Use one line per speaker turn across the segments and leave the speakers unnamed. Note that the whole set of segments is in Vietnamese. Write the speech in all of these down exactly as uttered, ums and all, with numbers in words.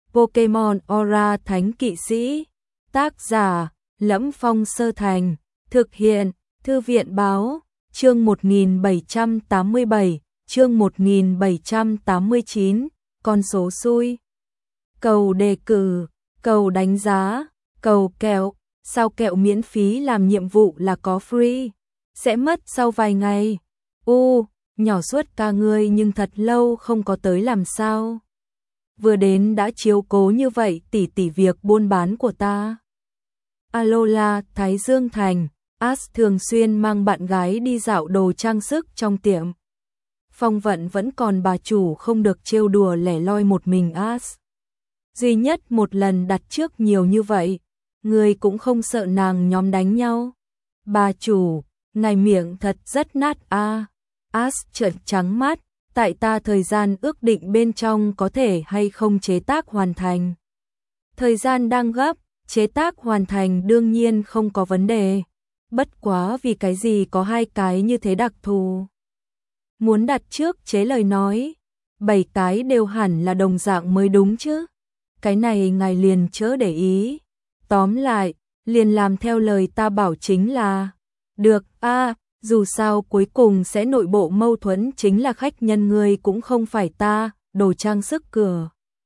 Pokemon Aura Thánh Kỵ Sĩ. Tác giả: Lẫm Phong Sơ Thành. Thực hiện: Thư viện báo. Chương một nghìn bảy trăm tám mươi bảy, chương một nghìn bảy trăm tám mươi chín, con số xui. Cầu đề cử, cầu đánh giá, cầu kẹo, sao kẹo miễn phí làm nhiệm vụ là có free, sẽ mất sau vài ngày. U, nhỏ suốt ca ngươi nhưng thật lâu không có tới làm sao. Vừa đến đã chiếu cố như vậy tỉ tỉ việc buôn bán của ta. Alola, Thái Dương Thành. Ash thường xuyên mang bạn gái đi dạo đồ trang sức trong tiệm. Phong vận vẫn còn bà chủ không được trêu đùa lẻ loi một mình Ash. Duy nhất một lần đặt trước nhiều như vậy, người cũng không sợ nàng nhóm đánh nhau. Bà chủ, ngài miệng thật rất nát a. À. Ash trợn trắng mắt, tại ta thời gian ước định bên trong có thể hay không chế tác hoàn thành. Thời gian đang gấp, chế tác hoàn thành đương nhiên không có vấn đề. Bất quá vì cái gì có hai cái như thế đặc thù. Muốn đặt trước chế lời nói, bảy cái đều hẳn là đồng dạng mới đúng chứ. Cái này ngài liền chớ để ý. Tóm lại, liền làm theo lời ta bảo chính là được a. À, dù sao cuối cùng sẽ nội bộ mâu thuẫn chính là khách nhân người cũng không phải ta. Đồ trang sức cửa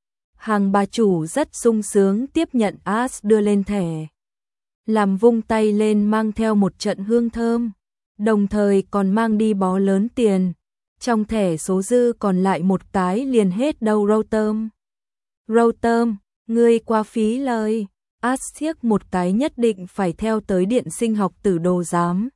hàng bà chủ rất sung sướng tiếp nhận Ash đưa lên thẻ. Làm vung tay lên mang theo một trận hương thơm, đồng thời còn mang đi bó lớn tiền. Trong thẻ số dư còn lại một cái liền hết đâu Rotom. Rotom, ngươi quá phí lời. Ash siết một cái nhất định phải theo tới điện sinh học tử đồ giám.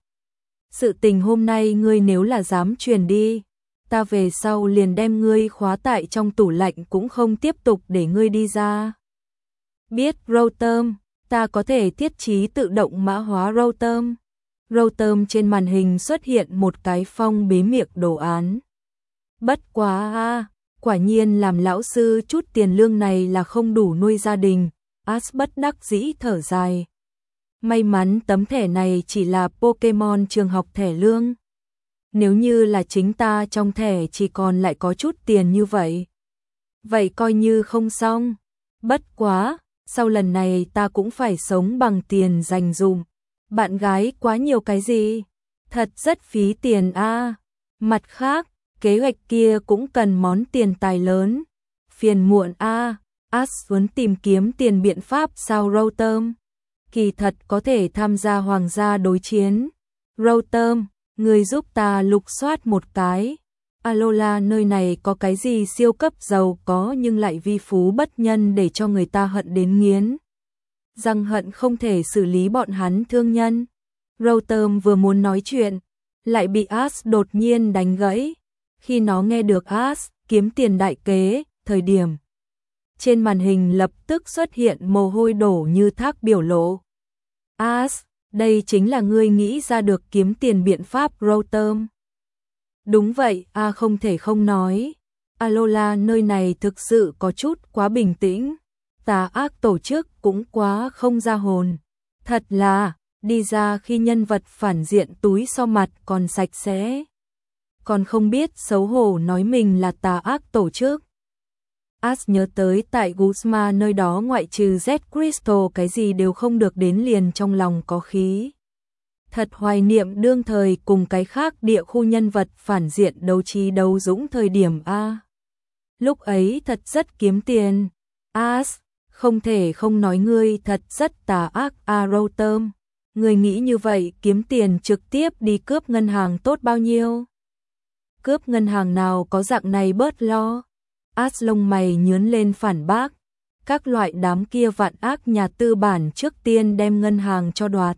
Sự tình hôm nay ngươi nếu là dám truyền đi, ta về sau liền đem ngươi khóa tại trong tủ lạnh cũng không tiếp tục để ngươi đi ra. Biết Rotom. Ta có thể thiết trí tự động mã hóa Rotom. Rotom trên màn hình xuất hiện một cái phong bế miệng đồ án. Bất quá a, à, quả nhiên làm lão sư chút tiền lương này là không đủ nuôi gia đình. Ash bất đắc dĩ thở dài. May mắn tấm thẻ này chỉ là Pokemon trường học thẻ lương. Nếu như là chính ta trong thẻ chỉ còn lại có chút tiền như vậy, vậy coi như không xong. Bất quá, sau lần này ta cũng phải sống bằng tiền dành dụm. Bạn gái quá nhiều cái gì? Thật rất phí tiền a. À. Mặt khác, kế hoạch kia cũng cần món tiền tài lớn. Phiền muộn a. À. Ash muốn tìm kiếm tiền biện pháp sao Rotom. Kỳ thật có thể tham gia hoàng gia đối chiến. Rotom, người giúp ta lục soát một cái. Alola nơi này có cái gì siêu cấp giàu có nhưng lại vi phú bất nhân để cho người ta hận đến nghiến. Rằng hận không thể xử lý bọn hắn thương nhân. Rotom vừa muốn nói chuyện, lại bị Ash đột nhiên đánh gãy. Khi nó nghe được Ash kiếm tiền đại kế, thời điểm trên màn hình lập tức xuất hiện mồ hôi đổ như thác biểu lộ. Ash, đây chính là ngươi nghĩ ra được kiếm tiền biện pháp Rotom. Đúng vậy, a à không thể không nói. Alola nơi này thực sự có chút quá bình tĩnh. Tà ác tổ chức cũng quá không ra hồn. Thật là, đi ra khi nhân vật phản diện túi so mặt còn sạch sẽ. Còn không biết xấu hổ nói mình là tà ác tổ chức. Ash nhớ tới tại Guzma nơi đó ngoại trừ Z Crystal cái gì đều không được đến liền trong lòng có khí. Thật hoài niệm đương thời cùng cái khác địa khu nhân vật phản diện đấu trí đấu dũng thời điểm A. Lúc ấy thật rất kiếm tiền. Ash, không thể không nói ngươi thật rất tà ác a Rotom. Ngươi nghĩ như vậy kiếm tiền trực tiếp đi cướp ngân hàng tốt bao nhiêu? Cướp ngân hàng nào có dạng này bớt lo. Ash lông mày nhướn lên phản bác. Các loại đám kia vạn ác nhà tư bản trước tiên đem ngân hàng cho đoạt.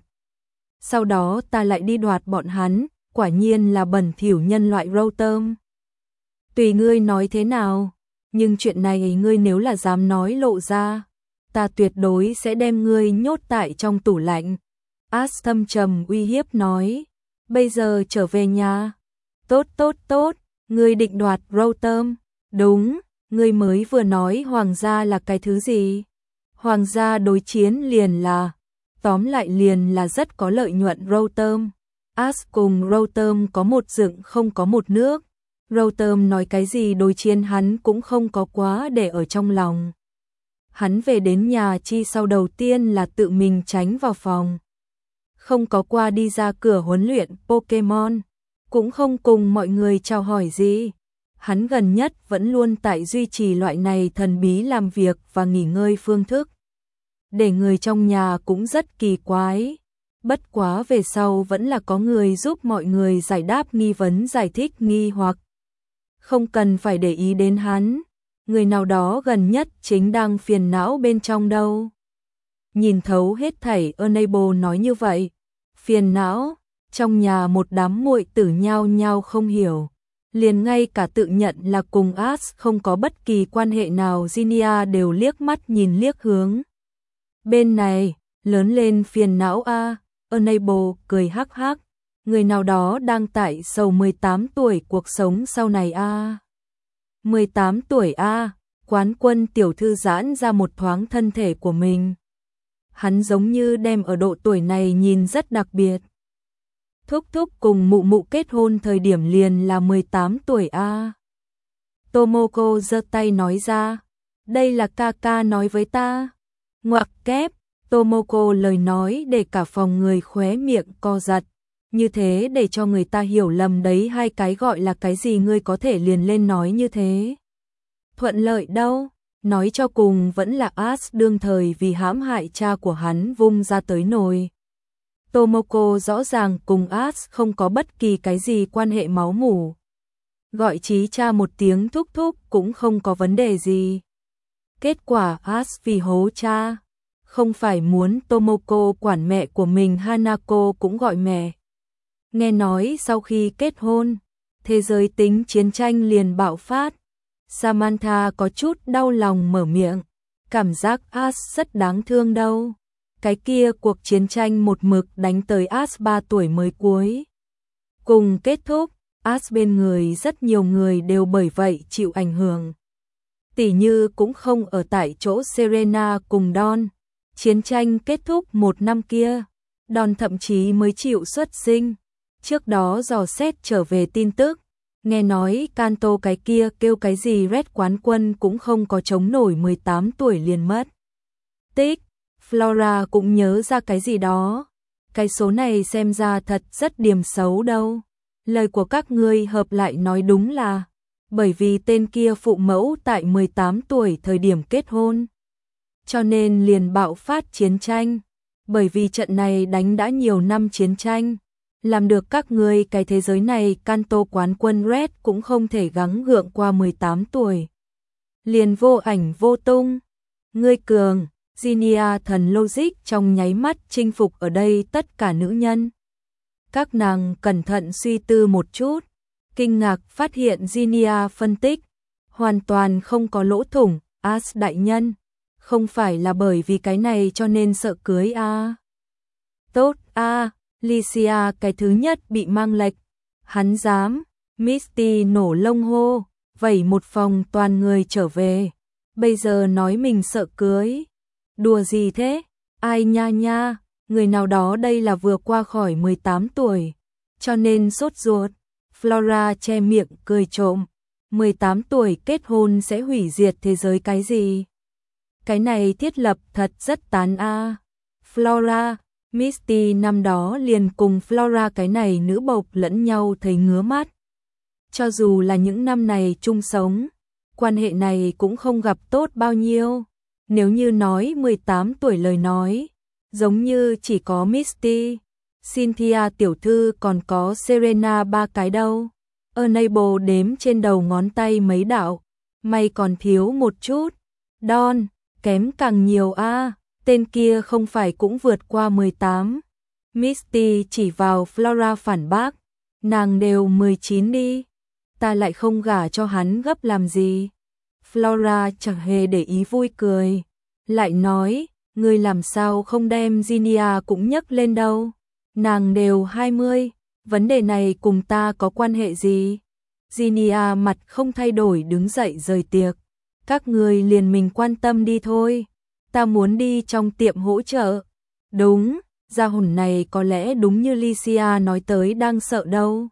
Sau đó ta lại đi đoạt bọn hắn, quả nhiên là bẩn thỉu nhân loại Rotom. Tùy ngươi nói thế nào, nhưng chuyện này ngươi nếu là dám nói lộ ra, ta tuyệt đối sẽ đem ngươi nhốt tại trong tủ lạnh. Ash thâm trầm uy hiếp nói, bây giờ trở về nhà. Tốt tốt tốt, ngươi định đoạt Rotom. Đúng, ngươi mới vừa nói hoàng gia là cái thứ gì? Hoàng gia đối chiến liền là... Tóm lại liền là rất có lợi nhuận Rotom. Ash cùng Rotom có một dựng không có một nước. Rotom nói cái gì đối chiến hắn cũng không có quá để ở trong lòng. Hắn về đến nhà chi sau đầu tiên là tự mình tránh vào phòng. Không có qua đi ra cửa huấn luyện Pokemon, cũng không cùng mọi người chào hỏi gì. Hắn gần nhất vẫn luôn tại duy trì loại này thần bí làm việc và nghỉ ngơi phương thức. Để người trong nhà cũng rất kỳ quái. Bất quá về sau vẫn là có người giúp mọi người giải đáp nghi vấn, giải thích nghi hoặc. Không cần phải để ý đến hắn. Người nào đó gần nhất chính đang phiền não bên trong đâu. Nhìn thấu hết thảy, Unable nói như vậy. Phiền não, trong nhà một đám muội tử nhao nhao không hiểu. Liền ngay cả tự nhận là cùng Ash không có bất kỳ quan hệ nào, Ginny đều liếc mắt nhìn liếc hướng. Bên này, lớn lên phiền não a. Unable cười hắc hắc. Người nào đó đang tại sầu mười tám tuổi cuộc sống sau này a. mười tám tuổi a, Quán Quân tiểu thư giãn ra một thoáng thân thể của mình. Hắn giống như đem ở độ tuổi này nhìn rất đặc biệt. Thúc thúc cùng mụ mụ kết hôn thời điểm liền là mười tám tuổi a. Tomoko giơ tay nói ra, đây là ca ca nói với ta. Ngoặc kép, Tomoko lời nói để cả phòng người khóe miệng co giật. Như thế để cho người ta hiểu lầm đấy, hai cái gọi là cái gì ngươi có thể liền lên nói như thế. Thuận lợi đâu, nói cho cùng vẫn là Ash đương thời vì hãm hại cha của hắn vung ra tới nồi. Tomoko rõ ràng cùng Ash không có bất kỳ cái gì quan hệ máu mủ. Gọi chí cha một tiếng thúc thúc cũng không có vấn đề gì. Kết quả Ash vì hố cha, không phải muốn Tomoko quản mẹ của mình, Hanako cũng gọi mẹ. Nghe nói sau khi kết hôn, thế giới tính chiến tranh liền bạo phát. Samantha có chút đau lòng mở miệng, cảm giác Ash rất đáng thương đâu. Cái kia cuộc chiến tranh một mực đánh tới Ash ba tuổi mới cuối cùng kết thúc. Ash bên người rất nhiều người đều bởi vậy chịu ảnh hưởng. Tỷ như cũng không ở tại chỗ Serena cùng Don. Chiến tranh kết thúc một năm kia, Don thậm chí mới chịu xuất sinh. Trước đó dò xét trở về tin tức, nghe nói Kanto cái kia kêu cái gì Red quán quân cũng không có chống nổi, mười tám tuổi liền mất tích. Flora cũng nhớ ra cái gì đó. Cái số này xem ra thật rất điểm xấu đâu. Lời của các ngươi hợp lại nói đúng là bởi vì tên kia phụ mẫu tại mười tám tuổi thời điểm kết hôn, cho nên liền bạo phát chiến tranh. Bởi vì trận này đánh đã nhiều năm chiến tranh, làm được các ngươi cái thế giới này Kanto quán quân Red cũng không thể gắng gượng qua mười tám tuổi. Liền vô ảnh vô tung. Ngươi cường, Ginny thần logic trong nháy mắt chinh phục ở đây tất cả nữ nhân. Các nàng cẩn thận suy tư một chút, kinh ngạc phát hiện Ginny phân tích hoàn toàn không có lỗ thủng. Ash đại nhân, không phải là bởi vì cái này cho nên sợ cưới a? À? Tốt a, à, Lycia cái thứ nhất bị mang lệch. Hắn dám, Misty nổ lông hô, vẩy một phòng toàn người trở về. Bây giờ nói mình sợ cưới. Đùa gì thế? Ai nha nha, người nào đó đây là vừa qua khỏi mười tám tuổi, cho nên sốt ruột. Flora che miệng cười trộm. mười tám tuổi kết hôn sẽ hủy diệt thế giới cái gì? Cái này thiết lập thật rất tán a. À. Flora, Misty năm đó liền cùng Flora cái này nữ bộc lẫn nhau thấy ngứa mắt. Cho dù là những năm này chung sống, quan hệ này cũng không gặp tốt bao nhiêu. Nếu như nói mười tám tuổi lời nói, giống như chỉ có Misty, Cynthia tiểu thư còn có Serena ba cái đâu. Unable đếm trên đầu ngón tay mấy đạo, may còn thiếu một chút. Don, kém càng nhiều a, à, tên kia không phải cũng vượt qua mười tám. Misty chỉ vào Flora phản bác, nàng đều mười chín đi, ta lại không gả cho hắn gấp làm gì. Flora chẳng hề để ý vui cười, lại nói, ngươi làm sao không đem Ginny cũng nhấc lên đâu, nàng đều hai mươi, vấn đề này cùng ta có quan hệ gì? Ginny mặt không thay đổi đứng dậy rời tiệc, các ngươi liền mình quan tâm đi thôi, ta muốn đi trong tiệm hỗ trợ. Đúng, gia hồn này có lẽ đúng như Lycia nói tới đang sợ đâu.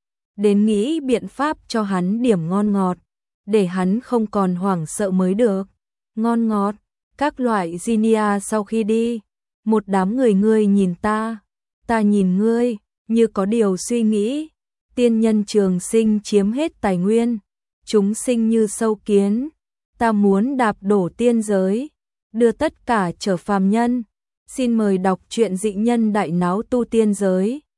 Đến nghĩ biện pháp cho hắn điểm ngon ngọt, để hắn không còn hoảng sợ mới được. Ngon ngọt, Các loại Ginia sau khi đi, một đám người ngươi nhìn ta, ta nhìn ngươi, như có điều suy nghĩ. Tiên nhân trường sinh chiếm hết tài nguyên, chúng sinh như sâu kiến, ta muốn đạp đổ tiên giới, đưa tất cả trở phàm nhân. Xin mời đọc truyện Dị Nhân Đại Náo Tu Tiên Giới.